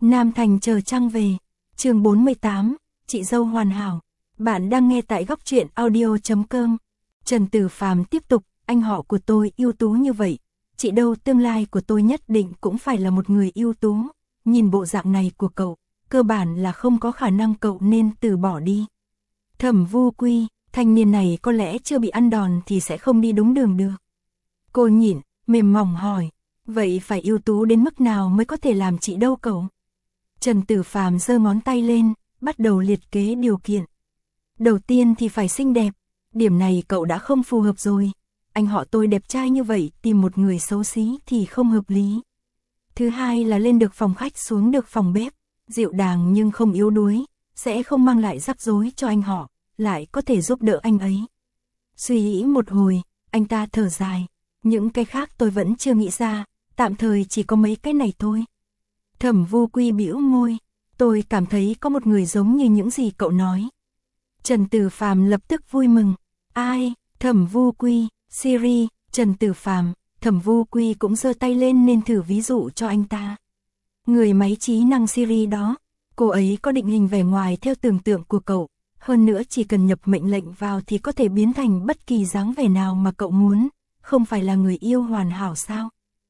Nam Thành chờ trăng về. Chương 48, chị dâu hoàn hảo. Bạn đang nghe tại góc truyện audio.com. Trần Tử Phàm tiếp tục, anh họ của tôi ưu tú như vậy, chị dâu tương lai của tôi nhất định cũng phải là một người ưu tú. Nhìn bộ dạng này của cậu, cơ bản là không có khả năng cậu nên từ bỏ đi. Thẩm Vu Quy, thanh niên này có lẽ chưa bị ăn đòn thì sẽ không đi đúng đường được. Cô nhịn, mềm mỏng hỏi, vậy phải ưu tú đến mức nào mới có thể làm chị dâu cậu? Trần Tử Phàm giơ ngón tay lên, bắt đầu liệt kê điều kiện. Đầu tiên thì phải xinh đẹp, điểm này cậu đã không phù hợp rồi. Anh họ tôi đẹp trai như vậy, tìm một người xấu xí thì không hợp lý. Thứ hai là lên được phòng khách xuống được phòng bếp, dịu dàng nhưng không yếu đuối, sẽ không mang lại rắc rối cho anh họ, lại có thể giúp đỡ anh ấy. Suy nghĩ một hồi, anh ta thở dài, những cái khác tôi vẫn chưa nghĩ ra, tạm thời chỉ có mấy cái này thôi. Thẩm Vu Quy bĩu môi, tôi cảm thấy có một người giống như những gì cậu nói. Trần Tử Phàm lập tức vui mừng, ai? Thẩm Vu Quy, Siri. Trần Tử Phàm, Thẩm Vu Quy cũng giơ tay lên nên thử ví dụ cho anh ta. Người máy trí năng Siri đó, cô ấy có định hình vẻ ngoài theo tưởng tượng của cậu, hơn nữa chỉ cần nhập mệnh lệnh vào thì có thể biến thành bất kỳ dáng vẻ nào mà cậu muốn, không phải là người yêu hoàn hảo sao?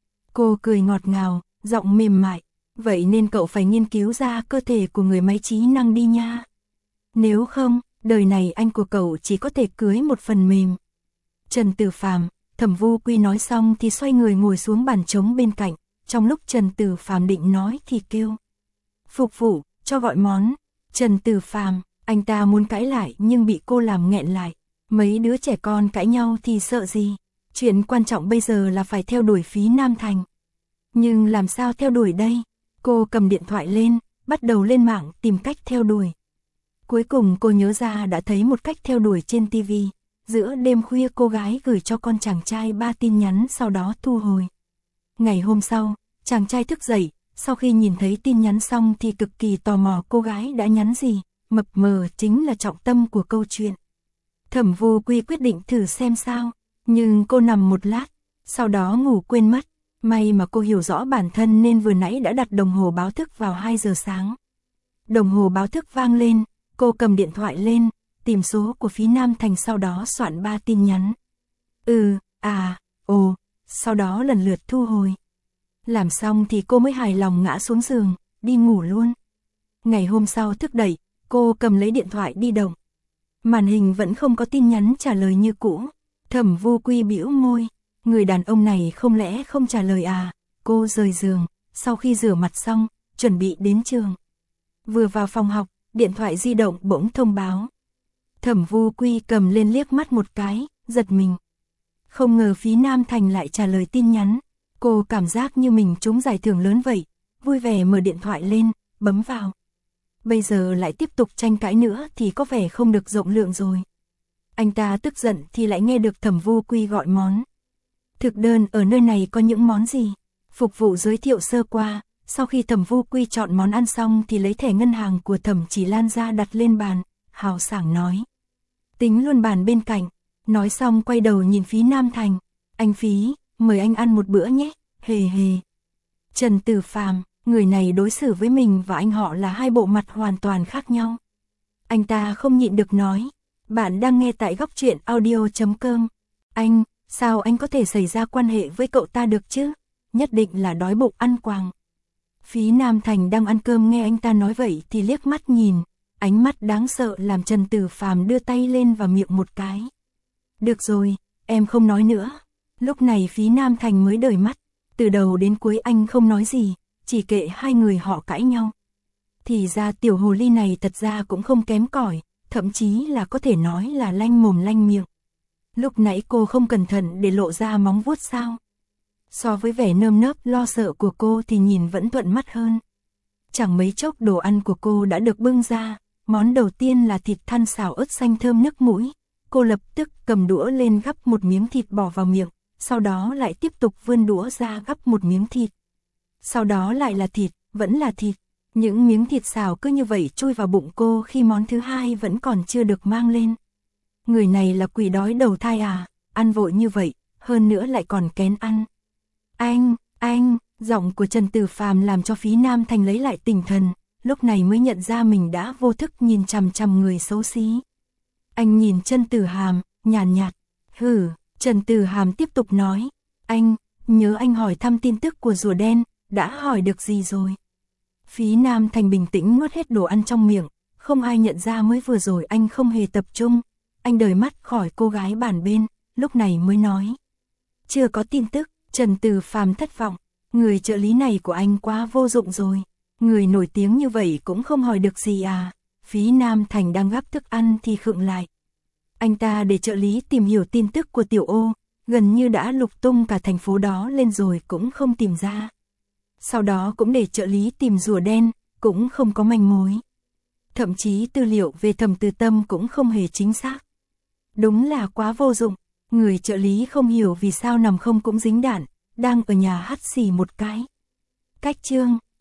Cô cười ngọt ngào, giọng mềm mại, vậy nên cậu phải nghiên cứu ra cơ thể của người máy trí năng đi nha. Nếu không, đời này anh của cậu chỉ có thể cưới một phần mềm. Trần Tử Phàm, Thẩm Vu Quy nói xong thì xoay người ngồi xuống bàn trống bên cạnh, trong lúc Trần Tử Phàm định nói thì kêu. Phục vụ, cho gọi món. Trần Tử Phàm, anh ta muốn cãi lại nhưng bị cô làm nghẹn lại. Mấy đứa trẻ con cãi nhau thì sợ gì? Chuyện quan trọng bây giờ là phải theo đuổi Phí Nam Thành. Nhưng làm sao theo đuổi đây? Cô cầm điện thoại lên, bắt đầu lên mạng tìm cách theo đuổi. Cuối cùng cô nhớ ra đã thấy một cách theo đuổi trên TV. Giữa đêm khuya cô gái gửi cho con chàng trai 3 tin nhắn sau đó thu hồi. Ngày hôm sau, chàng trai thức dậy, sau khi nhìn thấy tin nhắn xong thì cực kỳ tò mò cô gái đã nhắn gì, mập mờ chính là trọng tâm của câu chuyện. Thẩm Vu Quy quyết định thử xem sao, nhưng cô nằm một lát, sau đó ngủ quên mất. May mà cô hiểu rõ bản thân nên vừa nãy đã đặt đồng hồ báo thức vào 2 giờ sáng. Đồng hồ báo thức vang lên, cô cầm điện thoại lên, tìm số của Phí Nam Thành sau đó soạn 3 tin nhắn. Sau đó lần lượt thu hồi. Làm xong thì cô mới hài lòng ngã xuống giường, đi ngủ luôn. Ngày hôm sau thức dậy, cô cầm lấy điện thoại di động. Màn hình vẫn không có tin nhắn trả lời như cũ. Thẩm Vu Quy bĩu môi, người đàn ông này không lẽ không trả lời à? Cô rời giường, sau khi rửa mặt xong, chuẩn bị đến trường. Vừa vào phòng học, điện thoại di động bỗng thông báo. Thẩm Vu Quy cầm lên liếc mắt một cái, giật mình. Không ngờ Phí Nam Thành lại trả lời tin nhắn. Cô cảm giác như mình trúng giải thưởng lớn vậy, vui vẻ mở điện thoại lên, bấm vào. Bây giờ lại tiếp tục tranh cãi nữa thì có vẻ không được rộng lượng rồi. Anh ta tức giận thì lại nghe được Thẩm Vu Quy gọi món. Thực đơn ở nơi này có những món gì? Phục vụ giới thiệu sơ qua, sau khi Thẩm Vu Quy chọn món ăn xong thì lấy thẻ ngân hàng của Thẩm Chỉ Lan ra đặt lên bàn, hào sảng nói. Tính luôn bàn bên cạnh, nói xong quay đầu nhìn Phí Nam Thành. Anh Phí, mời anh ăn một bữa nhé, hề hề. Trần Tử Phàm, người này đối xử với mình và anh họ là hai bộ mặt hoàn toàn khác nhau. Anh ta không nhịn được nói, bạn đang nghe tại góc truyện audio.com. Anh, sao anh có thể xảy ra quan hệ với cậu ta được chứ? Nhất định là đói bụng ăn quàng. Phí Nam Thành đang ăn cơm nghe anh ta nói vậy thì liếc mắt nhìn, ánh mắt đáng sợ làm Trần Tử Phàm đưa tay lên vào miệng một cái. Được rồi, em không nói nữa. Lúc này Phí Nam Thành mới đởi mắt, từ đầu đến cuối anh không nói gì, chỉ kệ hai người họ cãi nhau. Thì ra tiểu hồ ly này thật ra cũng không kém cỏi, thậm chí là có thể nói là lanh mồm lanh miệng. Lúc nãy cô không cẩn thận để lộ ra móng vuốt sao? So với vẻ nơm nớp lo sợ của cô thì nhìn vẫn thuận mắt hơn. Chẳng mấy chốc đồ ăn của cô đã được bưng ra, món đầu tiên là thịt thăn xào ớt xanh thơm nức mũi. Cô lập tức cầm đũa lên gắp một miếng thịt bỏ vào miệng, sau đó lại tiếp tục vươn đũa ra gắp một miếng thịt. Sau đó lại là thịt, vẫn là thịt. Những miếng thịt xào cứ như vậy chui vào bụng cô khi món thứ hai vẫn còn chưa được mang lên. Người này là quỷ đói đầu thai à, ăn vội như vậy, hơn nữa lại còn kén ăn. Anh, Giọng của Trần Tử Phàm làm cho Phí Nam Thành lấy lại tinh thần, lúc này mới nhận ra mình đã vô thức nhìn chằm chằm người xấu xí. Anh nhìn Trần Tử Hàm, nhàn nhạt. Hử, Trần Tử Hàm tiếp tục nói. Anh, nhớ anh hỏi thăm tin tức của rùa đen, đã hỏi được gì rồi? Phí Nam Thành bình tĩnh nuốt hết đồ ăn trong miệng, không ai nhận ra mới vừa rồi anh không hề tập trung. Anh rời mắt khỏi cô gái bàn bên, lúc này mới nói. Chưa có tin tức. Trần Tử Phàm thất vọng. Người trợ lý này của anh quá vô dụng rồi. Người nổi tiếng như vậy cũng không hỏi được gì à? Phí Nam Thành đang gắp thức ăn thì khựng lại. Anh ta để trợ lý tìm hiểu tin tức của Tiểu Ô, gần như đã lục tung cả thành phố đó lên rồi cũng không tìm ra. Sau đó cũng để trợ lý tìm rùa đen, cũng không có manh mối. Thậm chí tư liệu về Thẩm Từ Tâm cũng không hề chính xác. Đúng là quá vô dụng. Người trợ lý không hiểu vì sao nằm không cũng dính đạn, đang ở nhà hắt xì một cái. Cách chương